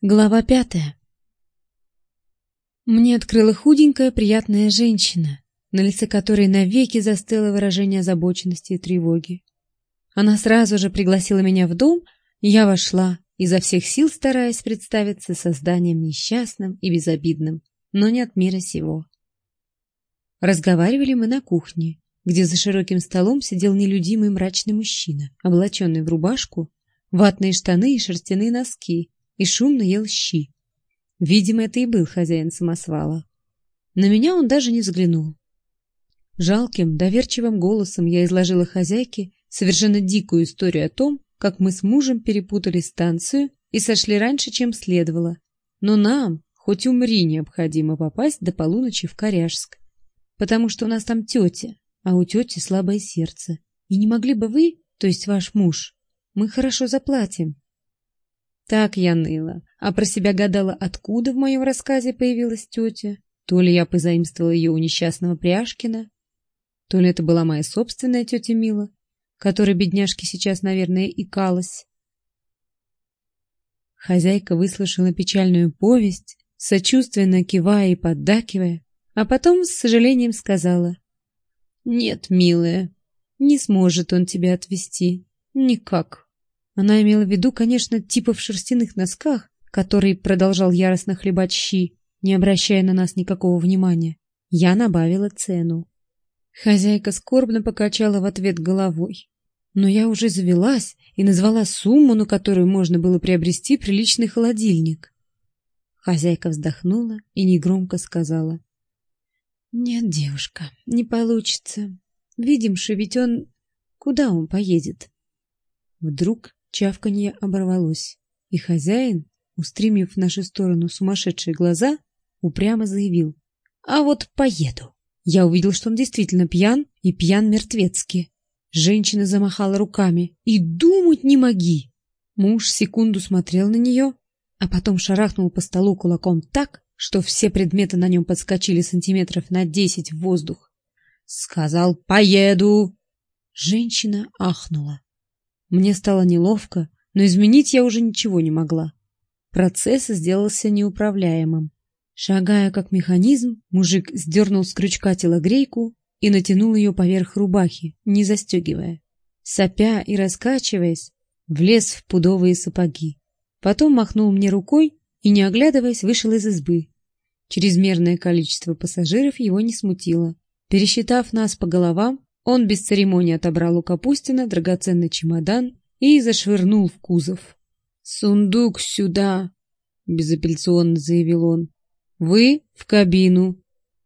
Глава 5. Мне открыла худенькая, приятная женщина, на лице которой навеки застыло выражение озабоченности и тревоги. Она сразу же пригласила меня в дом, и я вошла, изо всех сил стараясь представиться созданием несчастным и безобидным, но не от мира сего. Разговаривали мы на кухне, где за широким столом сидел нелюдимый мрачный мужчина, облаченный в рубашку, ватные штаны и шерстяные носки, и шумно ел щи. Видимо, это и был хозяин самосвала. На меня он даже не взглянул. Жалким, доверчивым голосом я изложила хозяйке совершенно дикую историю о том, как мы с мужем перепутали станцию и сошли раньше, чем следовало. Но нам, хоть умри, необходимо попасть до полуночи в Коряжск, потому что у нас там тетя, а у тети слабое сердце. И не могли бы вы, то есть ваш муж, мы хорошо заплатим. Так я ныла, а про себя гадала, откуда в моем рассказе появилась тетя. То ли я позаимствовала ее у несчастного Пряшкина, то ли это была моя собственная тетя Мила, которой бедняжке сейчас, наверное, икалась. Хозяйка выслушала печальную повесть, сочувственно кивая и поддакивая, а потом с сожалением сказала: «Нет, милая, не сможет он тебя отвезти. Никак». Она имела в виду, конечно, типа в шерстяных носках, который продолжал яростно хлебать щи, не обращая на нас никакого внимания. Я набавила цену. Хозяйка скорбно покачала в ответ головой. Но я уже завелась и назвала сумму, на которую можно было приобрести приличный холодильник. Хозяйка вздохнула и негромко сказала: «Нет, девушка, не получится. Видимши, ведь он... Куда он поедет?» Вдруг чавканье оборвалось, и хозяин, устремив в нашу сторону сумасшедшие глаза, упрямо заявил: «А вот поеду». Я увидел, что он действительно пьян, и пьян мертвецки. Женщина замахала руками: «И думать не моги!» Муж секунду смотрел на нее, а потом шарахнул по столу кулаком так, что все предметы на нем подскочили сантиметров на 10 в воздух. Сказал: «Поеду!» Женщина ахнула. Мне стало неловко, но изменить я уже ничего не могла. Процесс сделался неуправляемым. Шагая как механизм, мужик сдернул с крючка телогрейку и натянул ее поверх рубахи, не застегивая. Сопя и раскачиваясь, влез в пудовые сапоги. Потом махнул мне рукой и, не оглядываясь, вышел из избы. Чрезмерное количество пассажиров его не смутило. Пересчитав нас по головам, он без церемонии отобрал у Капустина драгоценный чемодан и зашвырнул в кузов. «Сундук сюда!» — безапелляционно заявил он. «Вы в кабину.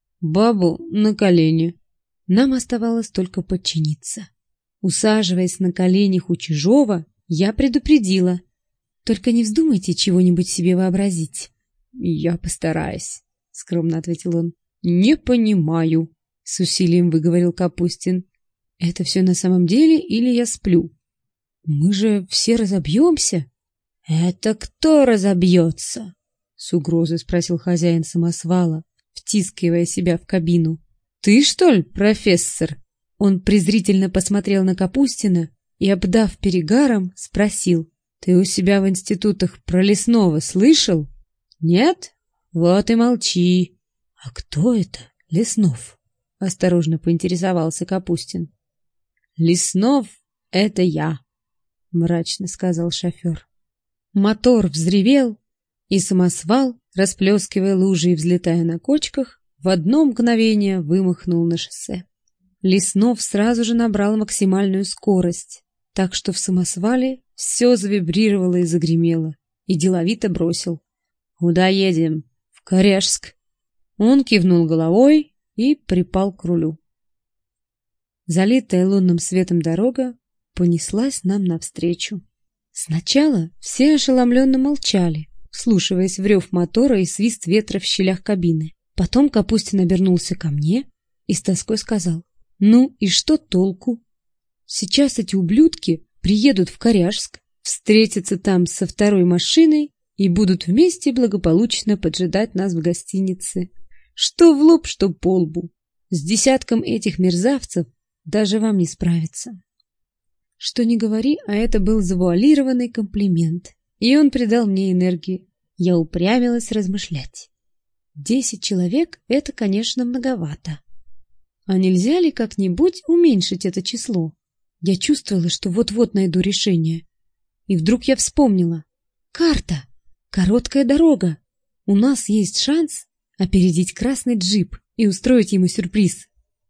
Бабу на колени». Нам оставалось только подчиниться. Усаживаясь на коленях у чужого, я предупредила: «Только не вздумайте чего-нибудь себе вообразить». «Я постараюсь», — скромно ответил он. «Не понимаю», — с усилием выговорил Капустин. «Это все на самом деле или я сплю? Мы же все разобьемся». «Это кто разобьется?» — с угрозой спросил хозяин самосвала, втискивая себя в кабину. «Ты, что ли, профессор?» Он презрительно посмотрел на Капустина и, обдав перегаром, спросил: «Ты у себя в институтах про Лесного слышал? Нет? Вот и молчи». «А кто это, Леснов?» — осторожно поинтересовался Капустин. «Леснов — это я», — мрачно сказал шофер. Мотор взревел, и самосвал, расплескивая лужи и взлетая на кочках, в одно мгновение вымахнул на шоссе. Леснов сразу же набрал максимальную скорость, так что в самосвале все завибрировало и загремело, и деловито бросил: «Куда едем? В Коряжск». Он кивнул головой и припал к рулю. Залитая лунным светом дорога понеслась нам навстречу. Сначала все ошеломленно молчали, вслушиваясь в рев мотора и свист ветра в щелях кабины. Потом Капустин обернулся ко мне и с тоской сказал: «Ну и что толку? Сейчас эти ублюдки приедут в Коряжск, встретятся там со второй машиной и будут вместе благополучно поджидать нас в гостинице. Что в лоб, что по лбу. С десятком этих мерзавцев даже вам не справиться». Что ни говори, а это был завуалированный комплимент, и он придал мне энергии. Я упрямилась размышлять. 10 человек — это, конечно, многовато. А нельзя ли как-нибудь уменьшить это число? Я чувствовала, что вот-вот найду решение. И вдруг я вспомнила. Карта! Короткая дорога! У нас есть шанс опередить красный джип и устроить ему сюрприз.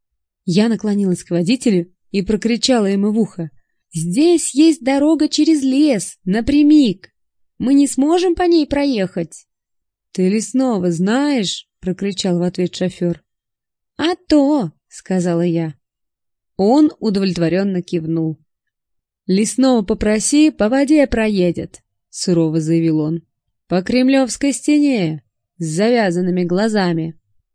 Я наклонилась к водителю и прокричала ему в ухо. «Здесь есть дорога через лес, напрямик. Мы не сможем по ней проехать». «Ты Лесного знаешь?» — прокричал в ответ шофер. «А то!» — сказала я. Он удовлетворенно кивнул. «Лесного попроси, по воде проедет», — сурово заявил он. «По Кремлевской стене, с завязанными глазами».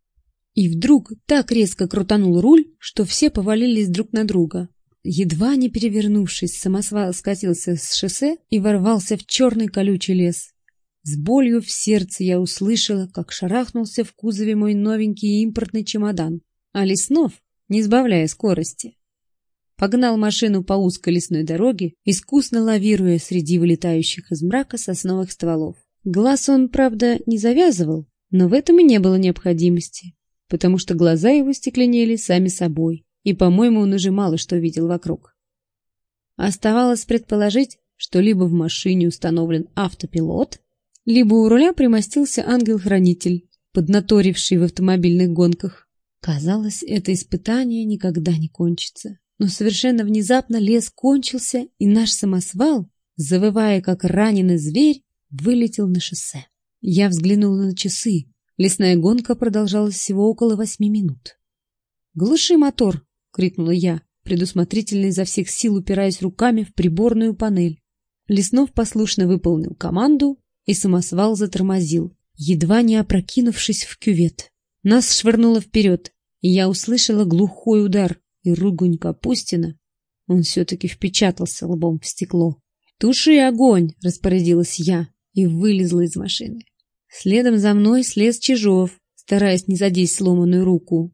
И вдруг так резко крутанул руль, что все повалились друг на друга. Едва не перевернувшись, самосвал скатился с шоссе и ворвался в черный колючий лес. С болью в сердце я услышала, как шарахнулся в кузове мой новенький импортный чемодан, а Леснов, не сбавляя скорости, погнал машину по узкой лесной дороге, искусно лавируя среди вылетающих из мрака сосновых стволов. Глаз он, правда, не завязывал, но в этом и не было необходимости, потому что глаза его стекленели сами собой, и, по-моему, он уже мало что видел вокруг. Оставалось предположить, что либо в машине установлен автопилот, либо у руля примостился ангел-хранитель, поднаторивший в автомобильных гонках. Казалось, это испытание никогда не кончится. Но совершенно внезапно лес кончился, и наш самосвал, завывая как раненый зверь, вылетел на шоссе. Я взглянула на часы. Лесная гонка продолжалась всего около 8 минут. «Глуши мотор!» — крикнула я, предусмотрительно изо всех сил упираясь руками в приборную панель. Леснов послушно выполнил команду, и самосвал затормозил, едва не опрокинувшись в кювет. Нас швырнуло вперед, и я услышала глухой удар и ругань Капустина. Он все-таки впечатался лбом в стекло. «Туши огонь!» — распорядилась я и вылезла из машины. Следом за мной слез Чижов, стараясь не задеть сломанную руку.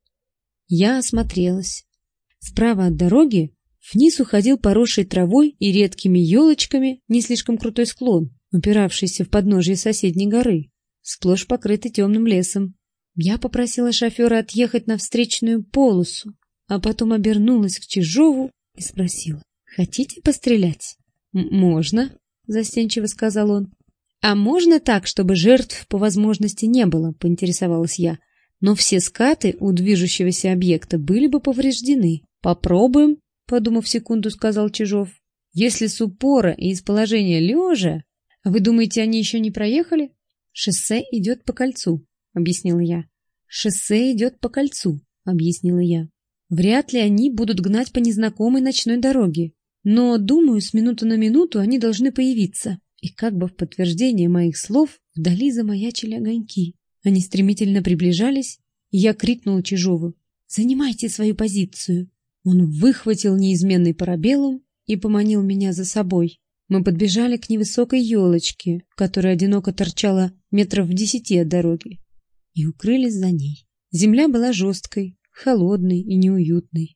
Я осмотрелась. Справа от дороги вниз уходил поросший травой и редкими елочками не слишком крутой склон, упиравшийся в подножье соседней горы, сплошь покрытый темным лесом. Я попросила шофера отъехать на встречную полосу, а потом обернулась к Чижову и спросила: «Хотите пострелять?» «Можно», — застенчиво сказал он. «А можно так, чтобы жертв по возможности не было?» — поинтересовалась я. «Но все скаты у движущегося объекта были бы повреждены». «Попробуем», — подумав секунду, сказал Чижов. «Если с упора и из положения лежа...» «Вы думаете, они еще не проехали?» «Шоссе идет по кольцу», — объяснила я. «Шоссе идет по кольцу», — объяснила я. «Вряд ли они будут гнать по незнакомой ночной дороге. Но, думаю, с минуты на минуту они должны появиться». И как бы в подтверждение моих слов вдали замаячили огоньки. Они стремительно приближались, и я крикнула Чижову: «Занимайте свою позицию!» Он выхватил неизменный парабеллум и поманил меня за собой. Мы подбежали к невысокой елочке, которая одиноко торчала метров в 10 от дороги, и укрылись за ней. Земля была жесткой, холодной и неуютной.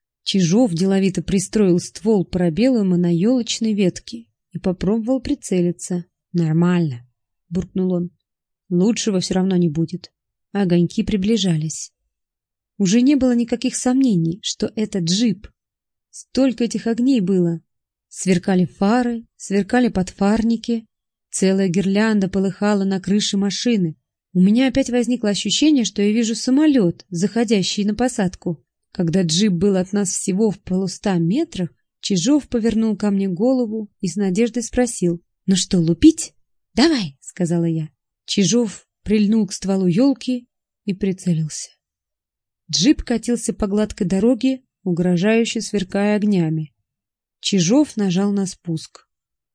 Чижов деловито пристроил ствол парабеллума на елочной ветке и попробовал прицелиться. «Нормально», — буркнул он. «Лучшего все равно не будет». Огоньки приближались. Уже не было никаких сомнений, что это джип. Столько этих огней было. Сверкали фары, сверкали подфарники. Целая гирлянда полыхала на крыше машины. У меня опять возникло ощущение, что я вижу самолет, заходящий на посадку. Когда джип был от нас всего в 100 метрах, Чижов повернул ко мне голову и с надеждой спросил: «Ну что, лупить?» «Давай», — сказала я. Чижов прильнул к стволу елки и прицелился. Джип катился по гладкой дороге, угрожающе сверкая огнями. Чижов нажал на спуск.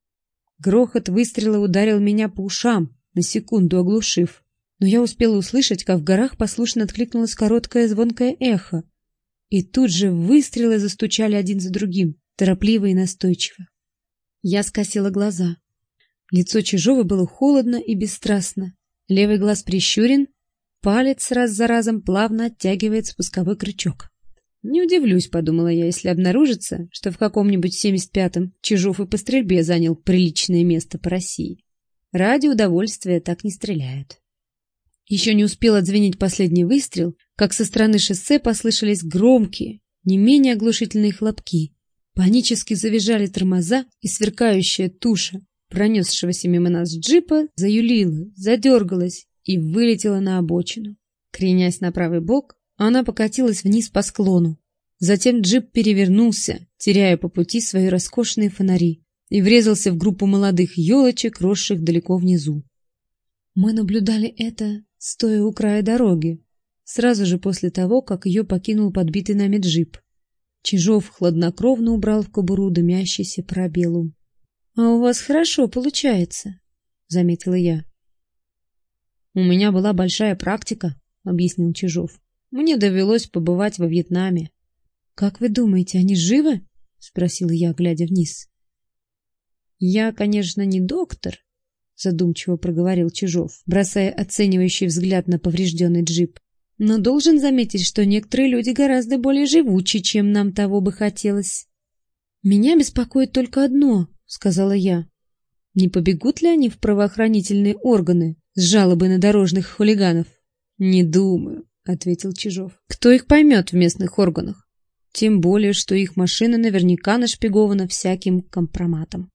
Грохот выстрела ударил меня по ушам, на секунду оглушив. Но я успела услышать, как в горах послушно откликнулось короткое звонкое эхо. И тут же выстрелы застучали один за другим, торопливо и настойчиво. Я скосила глаза. Лицо Чижова было холодно и бесстрастно. Левый глаз прищурен, палец раз за разом плавно оттягивает спусковой крючок. «Не удивлюсь», — подумала я, — «если обнаружится, что в каком-нибудь 75-м Чижов и по стрельбе занял приличное место по России». Ради удовольствия так не стреляют. Еще не успел отзвенеть последний выстрел, как со стороны шоссе послышались громкие, не менее оглушительные хлопки. Панически завизжали тормоза, и сверкающая туша пронесшегося мимо нас джипа заюлила, задергалась и вылетела на обочину. Кренясь на правый бок, она покатилась вниз по склону. Затем джип перевернулся, теряя по пути свои роскошные фонари, и врезался в группу молодых елочек, росших далеко внизу. Мы наблюдали это, стоя у края дороги, сразу же после того, как ее покинул подбитый нами джип. Чижов хладнокровно убрал в кобуру дымящийся парабеллум. — А у вас хорошо получается, — заметила я. — У меня была большая практика, — объяснил Чижов. — Мне довелось побывать во Вьетнаме. — Как вы думаете, они живы? — спросила я, глядя вниз. — Я, конечно, не доктор, — задумчиво проговорил Чижов, бросая оценивающий взгляд на поврежденный джип. — Но должен заметить, что некоторые люди гораздо более живучи, чем нам того бы хотелось. — Меня беспокоит только одно, — сказала я. — Не побегут ли они в правоохранительные органы с жалобой на дорожных хулиганов? — Не думаю, — ответил Чижов. — Кто их поймет в местных органах? Тем более, что их машина наверняка нашпигована всяким компроматом.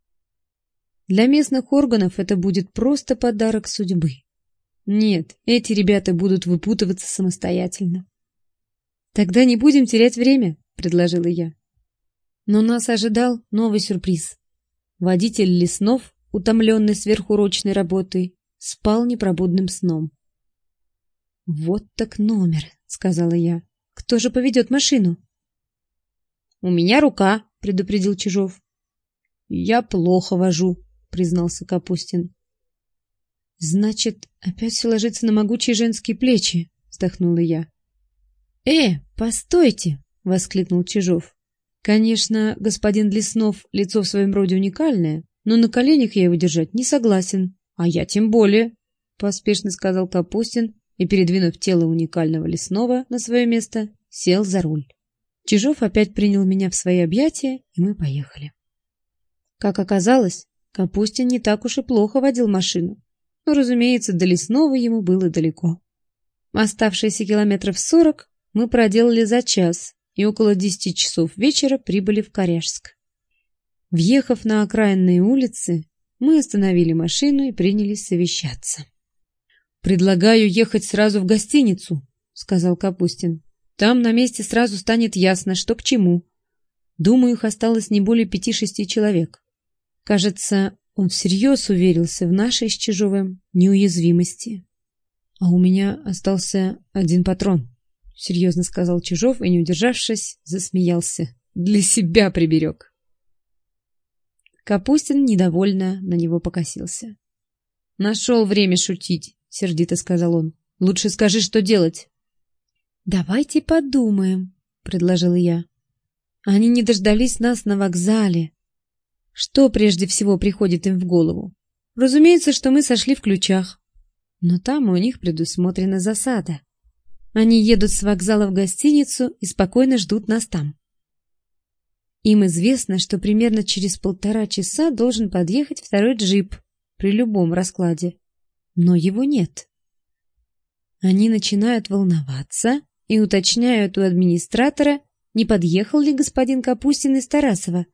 Для местных органов это будет просто подарок судьбы. Нет, эти ребята будут выпутываться самостоятельно. — Тогда не будем терять время, — предложила я. Но нас ожидал новый сюрприз. Водитель Леснов, утомленный сверхурочной работой, спал непробудным сном. — Вот так номер, — сказала я. — Кто же поведет машину? — У меня рука, — предупредил Чижов. — Я плохо вожу, — признался Капустин. — Значит, опять все ложится на могучие женские плечи, — вздохнула я. — постойте, — воскликнул Чижов. — Конечно, господин Леснов лицо в своем роде уникальное, но на коленях я его держать не согласен. — А я тем более, — поспешно сказал Капустин и, передвинув тело уникального Леснова на свое место, сел за руль. Чижов опять принял меня в свои объятия, и мы поехали. Как оказалось, Капустин не так уж и плохо водил машину, но, разумеется, до Леснова ему было далеко. Оставшиеся километров 40 мы проделали за час, и около 10 часов вечера прибыли в Коряжск. Въехав на окраинные улицы, мы остановили машину и принялись совещаться. — Предлагаю ехать сразу в гостиницу, — сказал Капустин. — Там на месте сразу станет ясно, что к чему. Думаю, их осталось не более 5-6 человек. Кажется, он всерьез уверился в нашей с Чижовым неуязвимости. — А у меня остался один патрон, — серьезно сказал Чижов и, не удержавшись, засмеялся. — Для себя приберег. Капустин недовольно на него покосился. — Нашел время шутить, — сердито сказал он. — Лучше скажи, что делать. — Давайте подумаем, — предложила я. Они не дождались нас на вокзале. Что прежде всего приходит им в голову? Разумеется, что мы сошли в Ключах. Но там у них предусмотрена засада. Они едут с вокзала в гостиницу и спокойно ждут нас там. Им известно, что примерно через 1,5 часа должен подъехать второй джип при любом раскладе. Но его нет. Они начинают волноваться и уточняют у администратора, не подъехал ли господин Капустин из Тарасова.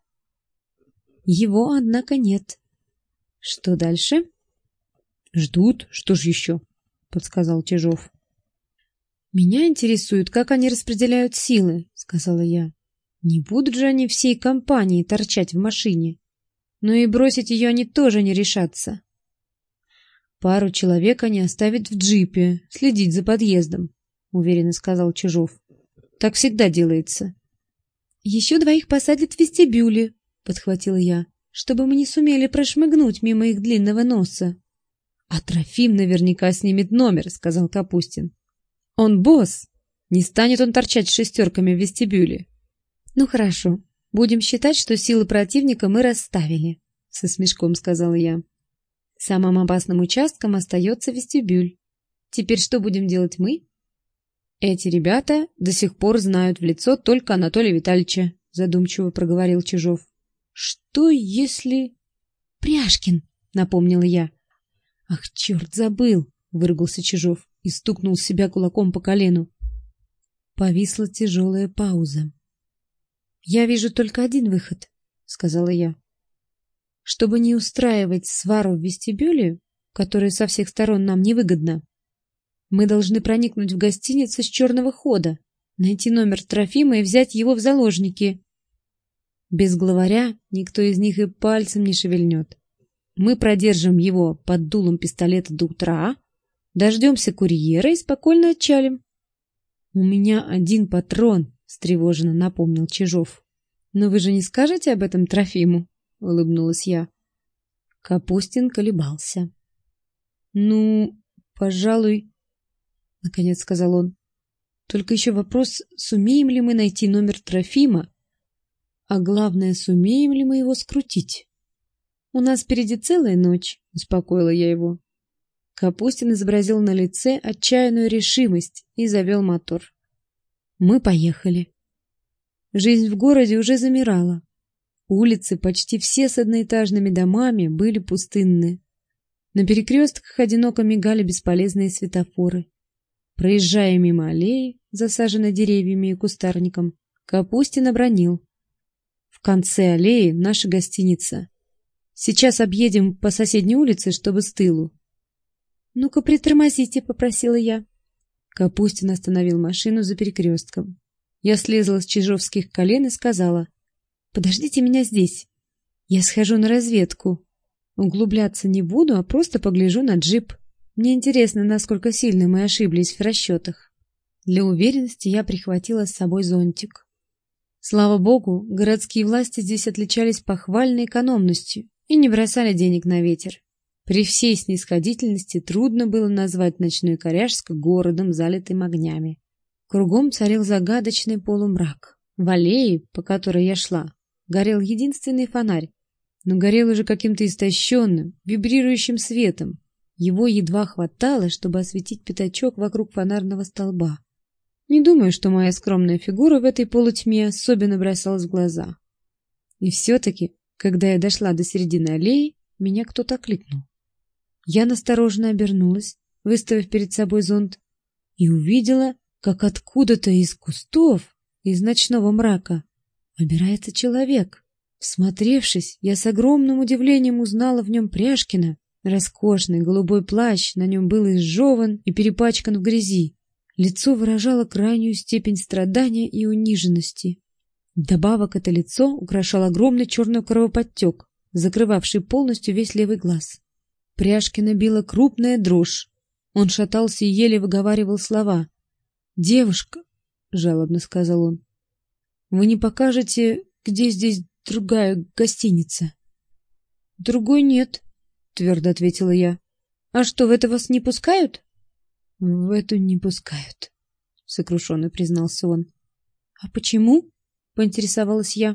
Его, однако, нет. Что дальше? — Ждут, что ж еще, — подсказал Чижов. — Меня интересует, как они распределяют силы, — сказала я. Не будут же они всей компанией торчать в машине. Но и бросить ее они тоже не решатся. Пару человек они оставят в джипе, следить за подъездом, — уверенно сказал Чижов. Так всегда делается. — Еще 2 посадят в вестибюле, — подхватила я, — чтобы мы не сумели прошмыгнуть мимо их длинного носа. — А Трофим наверняка снимет номер, — сказал Капустин. — Он босс. Не станет он торчать с 6 в вестибюле. — Ну хорошо, будем считать, что силы противника мы расставили, — со смешком сказала я. Самым опасным участком остается вестибюль. Теперь что будем делать мы? — Эти ребята до сих пор знают в лицо только Анатолия Витальевича, — задумчиво проговорил Чижов. — Что если... — Пряшкин, напомнила я. Ах, черт, забыл, выругался Чижов и стукнул себя кулаком по колену. Повисла тяжелая пауза. Я вижу только один выход, сказала я. Чтобы не устраивать свару в вестибюле, которая со всех сторон нам невыгодна, мы должны проникнуть в гостиницу с черного хода, найти номер Трофима и взять его в заложники. Без главаря никто из них и пальцем не шевельнет. Мы продержим его под дулом пистолета до утра, дождемся курьера и спокойно отчалим. — У меня один патрон, — встревоженно напомнил Чижов. — Но вы же не скажете об этом Трофиму? — улыбнулась я. Капустин колебался. — Ну, пожалуй, — наконец сказал он. — Только еще вопрос, сумеем ли мы найти номер Трофима, а главное, сумеем ли мы его скрутить. — У нас впереди целая ночь, — успокоила я его. Капустин изобразил на лице отчаянную решимость и завел мотор. Мы поехали. Жизнь в городе уже замирала. Улицы, почти все с одноэтажными домами, были пустынны. На перекрестках одиноко мигали бесполезные светофоры. Проезжая мимо аллеи, засаженной деревьями и кустарником, Капустин обронил: в конце аллеи наша гостиница. Сейчас объедем по соседней улице, чтобы с тылу. — Ну-ка, притормозите, — попросила я. Капустин остановил машину за перекрестком. Я слезла с чижовских колен и сказала: — Подождите меня здесь. Я схожу на разведку. Углубляться не буду, а просто погляжу на джип. Мне интересно, насколько сильно мы ошиблись в расчетах. Для уверенности я прихватила с собой зонтик. Слава богу, городские власти здесь отличались похвальной экономностью и не бросали денег на ветер. При всей снисходительности трудно было назвать ночной Коряжск городом, залитым огнями. Кругом царил загадочный полумрак. В аллее, по которой я шла, горел единственный фонарь, но горел уже каким-то истощенным, вибрирующим светом. Его едва хватало, чтобы осветить пятачок вокруг фонарного столба. Не думаю, что моя скромная фигура в этой полутьме особенно бросалась в глаза. И все-таки, когда я дошла до середины аллеи, меня кто-то окликнул. Я настороженно обернулась, выставив перед собой зонт, и увидела, как откуда-то из кустов, из ночного мрака, выбирается человек. Всмотревшись, я с огромным удивлением узнала в нем Пряжкина. Роскошный голубой плащ на нем был изжеван и перепачкан в грязи. Лицо выражало крайнюю степень страдания и униженности. Вдобавок это лицо украшал огромный черный кровоподтек, закрывавший полностью весь левый глаз. Пряжкина била крупная дрожь. Он шатался и еле выговаривал слова. — Девушка, — жалобно сказал он, — вы не покажете, где здесь другая гостиница? — Другой нет, — твердо ответила я. — А что, в это вас не пускают? — В эту не пускают, — сокрушенно признался он. — А почему? — поинтересовалась я.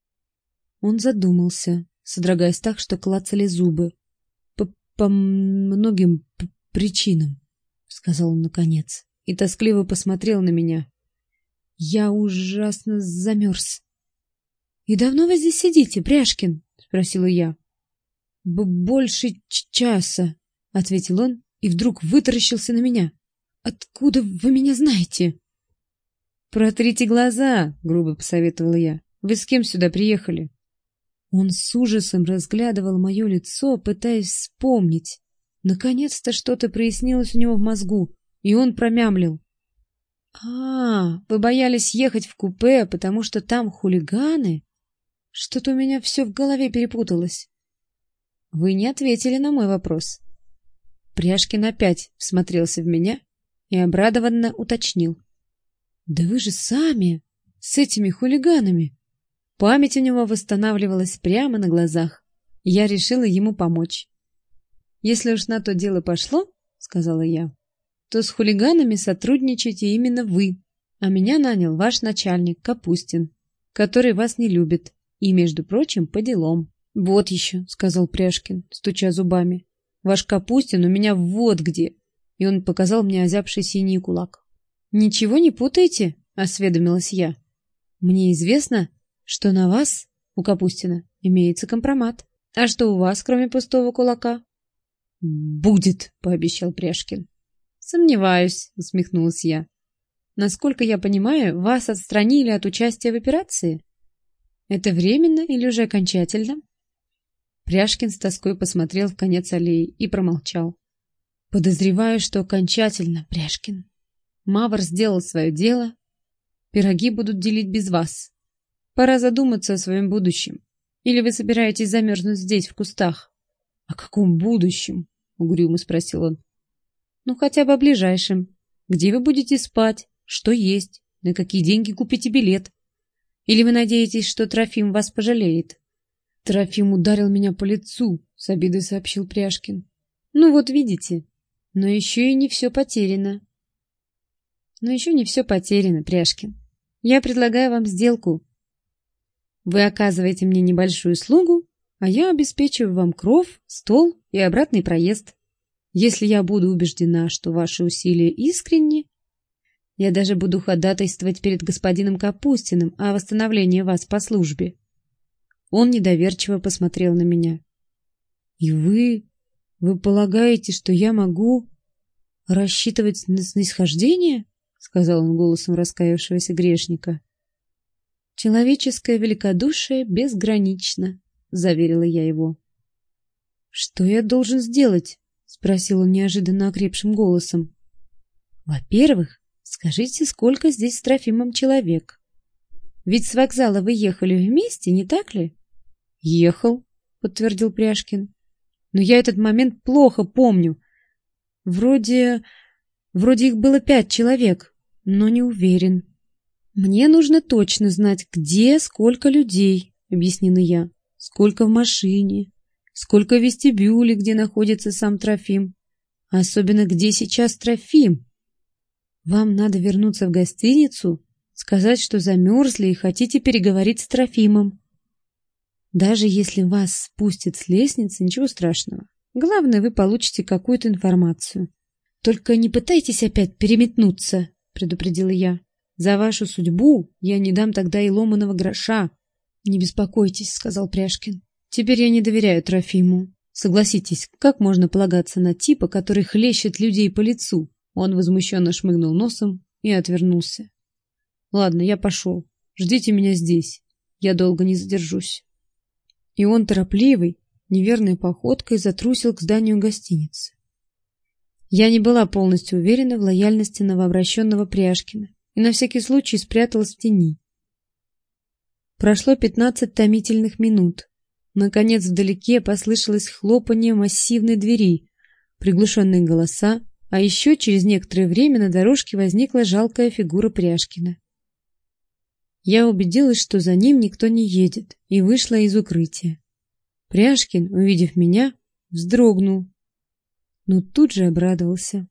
Он задумался, содрогаясь так, что клацали зубы. — По многим причинам, — сказал он наконец, и тоскливо посмотрел на меня. Я ужасно замерз. — И давно вы здесь сидите, Пряжкин? — спросила я. — Больше часа, — ответил он и вдруг вытаращился на меня. — Откуда вы меня знаете? — Протрите глаза, — грубо посоветовала я. — Вы с кем сюда приехали? Он с ужасом разглядывал мое лицо, пытаясь вспомнить. Наконец-то что-то прояснилось у него в мозгу, и он промямлил: — вы боялись ехать в купе, потому что там хулиганы? Что-то у меня все в голове перепуталось. Вы не ответили на мой вопрос. Пряжкин опять всмотрелся в меня и обрадованно уточнил: — Да вы же сами с этими хулиганами. Память у него восстанавливалась прямо на глазах. Я решила ему помочь. — Если уж на то дело пошло, — сказала я, — то с хулиганами сотрудничаете именно вы, а меня нанял ваш начальник Капустин, который вас не любит, и, между прочим, по делам. — Вот еще, — сказал Пряжкин, стуча зубами, — ваш Капустин у меня вот где, и он показал мне озябший синий кулак. — Ничего не путаете? — осведомилась я. — Мне известно, что на вас, у Капустина, имеется компромат. А что у вас, кроме пустого кулака? Будет, пообещал Пряшкин. Сомневаюсь, усмехнулась я. Насколько я понимаю, вас отстранили от участия в операции? Это временно или уже окончательно? Пряшкин с тоской посмотрел в конец аллеи и промолчал. Подозреваю, что окончательно, Пряшкин. Мавр сделал свое дело. Пироги будут делить без вас. Пора задуматься о своем будущем. Или вы собираетесь замерзнуть здесь, в кустах? — О каком будущем? — угрюмо спросил он. — Ну, хотя бы о ближайшем. Где вы будете спать? Что есть? На какие деньги купите билет? Или вы надеетесь, что Трофим вас пожалеет? — Трофим ударил меня по лицу, — с обидой сообщил Пряшкин. — Ну вот видите. Но еще и не все потеряно. Пряшкин. Я предлагаю вам сделку. Вы оказываете мне небольшую услугу, а я обеспечиваю вам кров, стол и обратный проезд. Если я буду убеждена, что ваши усилия искренни, я даже буду ходатайствовать перед господином Капустиным о восстановлении вас по службе. Он недоверчиво посмотрел на меня. И вы полагаете, что я могу рассчитывать на снисхождение? Сказал он голосом раскаявшегося грешника. Человеческое великодушие безгранично, заверила я его. Что я должен сделать? Спросил он неожиданно окрепшим голосом. Во-первых, скажите, сколько здесь с Трофимом человек? Ведь с вокзала вы ехали вместе, не так ли? Ехал, подтвердил Пряшкин. Но я этот момент плохо помню. Вроде их было 5 человек, но не уверен. Мне нужно точно знать, где сколько людей, объяснила я. Сколько в машине, сколько в вестибюле, где находится сам Трофим. Особенно, где сейчас Трофим. Вам надо вернуться в гостиницу, сказать, что замерзли и хотите переговорить с Трофимом. Даже если вас спустят с лестницы, ничего страшного. Главное, вы получите какую-то информацию. Только не пытайтесь опять переметнуться, предупредила я. За вашу судьбу я не дам тогда и ломаного гроша. Не беспокойтесь, сказал Пряшкин. Теперь я не доверяю Трофиму. Согласитесь, как можно полагаться на типа, который хлещет людей по лицу? Он возмущенно шмыгнул носом и отвернулся. Ладно, я пошел. Ждите меня здесь. Я долго не задержусь. И он торопливой, неверной походкой затрусил к зданию гостиницы. Я не была полностью уверена в лояльности новообращенного Пряшкина и на всякий случай спряталась в тени. Прошло 15 томительных минут. Наконец вдалеке послышалось хлопанье массивной двери, приглушенные голоса, а еще через некоторое время на дорожке возникла жалкая фигура Пряшкина. Я убедилась, что за ним никто не едет, и вышла из укрытия. Пряшкин, увидев меня, вздрогнул, но тут же обрадовался.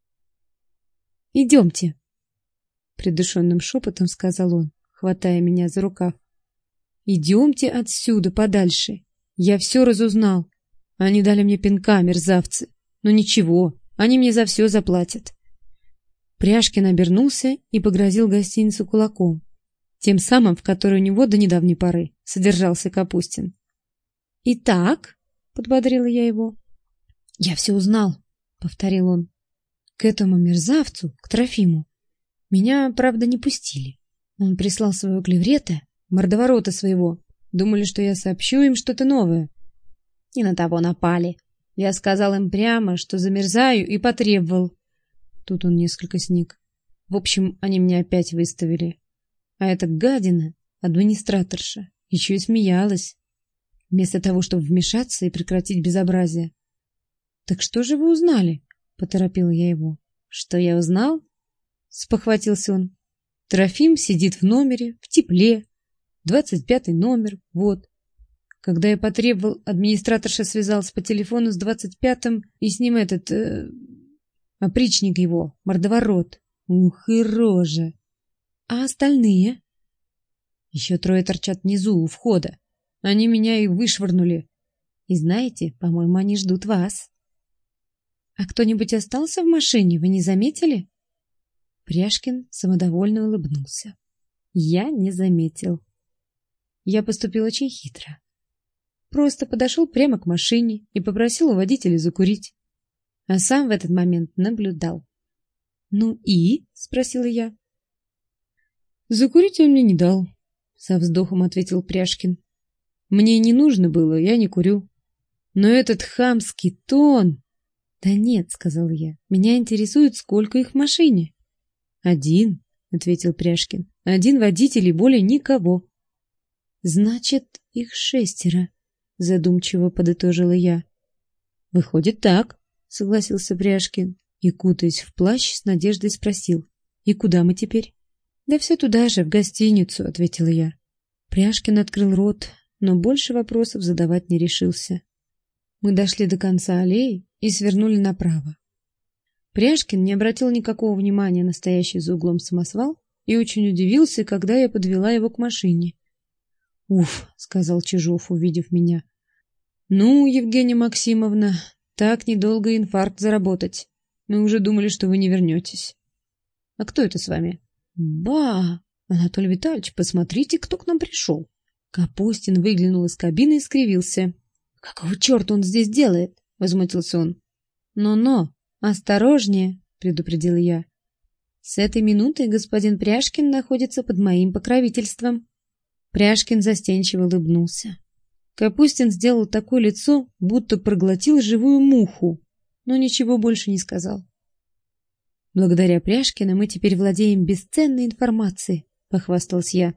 «Идемте», — придушенным шепотом сказал он, хватая меня за рукав. «Идемте отсюда, подальше. Я все разузнал. Они дали мне пинка, мерзавцы. Но ничего, они мне за все заплатят». Пряшкин обернулся и погрозил гостиницу кулаком, тем самым, в который у него до недавней поры содержался Капустин. «Итак», — подбодрила я его. «Я все узнал», — повторил он. «К этому мерзавцу, к Трофиму, меня, правда, не пустили. Он прислал своего клеврета, мордоворота своего. Думали, что я сообщу им что-то новое. И на того напали. Я сказал им прямо, что замерзаю, и потребовал». Тут он несколько сник. В общем, они меня опять выставили. А эта гадина, администраторша, еще и смеялась, вместо того, чтобы вмешаться и прекратить безобразие. «Так что же вы узнали?» — поторопила я его. «Что я узнал?» — спохватился он. «Трофим сидит в номере, в тепле. 25-й номер, вот. Когда я потребовал, администраторша связалась по телефону с 25-м, и с ним этот... опричник его, мордоворот. Ух и рожа! А остальные?» «Еще 3 торчат внизу, у входа. Они меня и вышвырнули. И знаете, по-моему, они ждут вас». «А кто-нибудь остался в машине, вы не заметили?» Пряшкин самодовольно улыбнулся. «Я не заметил. Я поступил очень хитро. просто подошел прямо к машине и попросил у водителя закурить. А сам в этот момент наблюдал. «Ну и?» — спросила я. «Закурить он мне не дал», — со вздохом ответил Пряжкин. «Мне не нужно было, я не курю. Но этот хамский тон...» «Да нет», — сказал я, — «меня интересует, сколько их в машине». «Один», — ответил Пряжкин. «Один водитель и более никого». «Значит, их 6, — задумчиво подытожила я. «Выходит так», — согласился Пряжкин и, кутаясь в плащ, с надеждой спросил. «И куда мы теперь?» «Да все туда же, в гостиницу», — ответила я. Пряжкин открыл рот, но больше вопросов задавать не решился. Мы дошли до конца аллеи и свернули направо. Пряжкин не обратил никакого внимания на стоящий за углом самосвал и очень удивился, когда я подвела его к машине. «Уф», — сказал Чижов, увидев меня. «Ну, Евгения Максимовна, так недолго инфаркт заработать. Мы уже думали, что вы не вернетесь». «А кто это с вами?» «Ба! Анатолий Витальевич, посмотрите, кто к нам пришел». Капустин выглянул из кабины и скривился. «Какого черта он здесь делает?» — возмутился он. «Но-но, осторожнее», — предупредила я. «С этой минуты господин Пряжкин находится под моим покровительством». Пряжкин застенчиво улыбнулся. Капустин сделал такое лицо, будто проглотил живую муху, но ничего больше не сказал. «Благодаря Пряжкину мы теперь владеем бесценной информацией», — похвасталась я.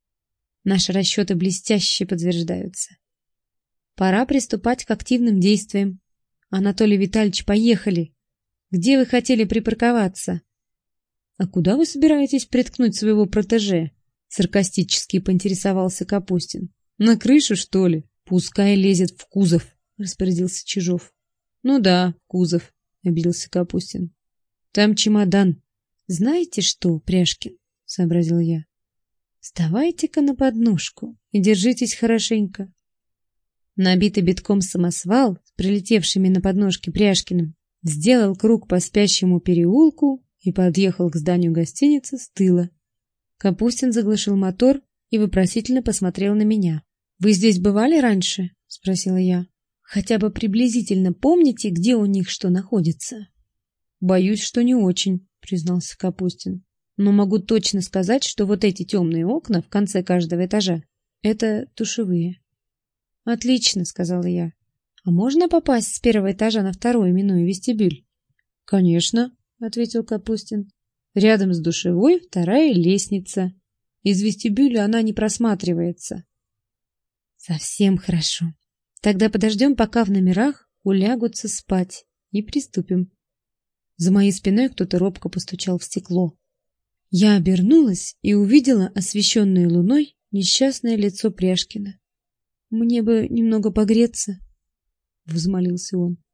«Наши расчеты блестяще подтверждаются. Пора приступать к активным действиям. Анатолий Витальевич, поехали. Где вы хотели припарковаться?» «А куда вы собираетесь приткнуть своего протеже?» — саркастически поинтересовался Капустин. «На крышу, что ли? Пускай лезет в кузов», — распорядился Чижов. «Ну да, кузов», — обиделся Капустин. «Там чемодан». «Знаете что, Пряжкин?» — сообразил я. «Вставайте-ка на подножку и держитесь хорошенько». Набитый битком самосвал с прилетевшими на подножке Пряжкиным сделал круг по спящему переулку и подъехал к зданию гостиницы с тыла. Капустин заглушил мотор и вопросительно посмотрел на меня. «Вы здесь бывали раньше?» — спросила я. «Хотя бы приблизительно помните, где у них что находится?» «Боюсь, что не очень», — признался Капустин. «Но могу точно сказать, что вот эти темные окна в конце каждого этажа — это душевые». «Отлично», — сказала я. «А можно попасть с первого этажа на второй, минуя вестибюль?» «Конечно», — ответил Капустин. «Рядом с душевой вторая лестница. Из вестибюля она не просматривается». «Совсем хорошо. Тогда подождем, пока в номерах улягутся спать, и приступим». За моей спиной кто-то робко постучал в стекло. Я обернулась и увидела освещенное луной несчастное лицо Пряжкина. «Мне бы немного погреться», — взмолился он.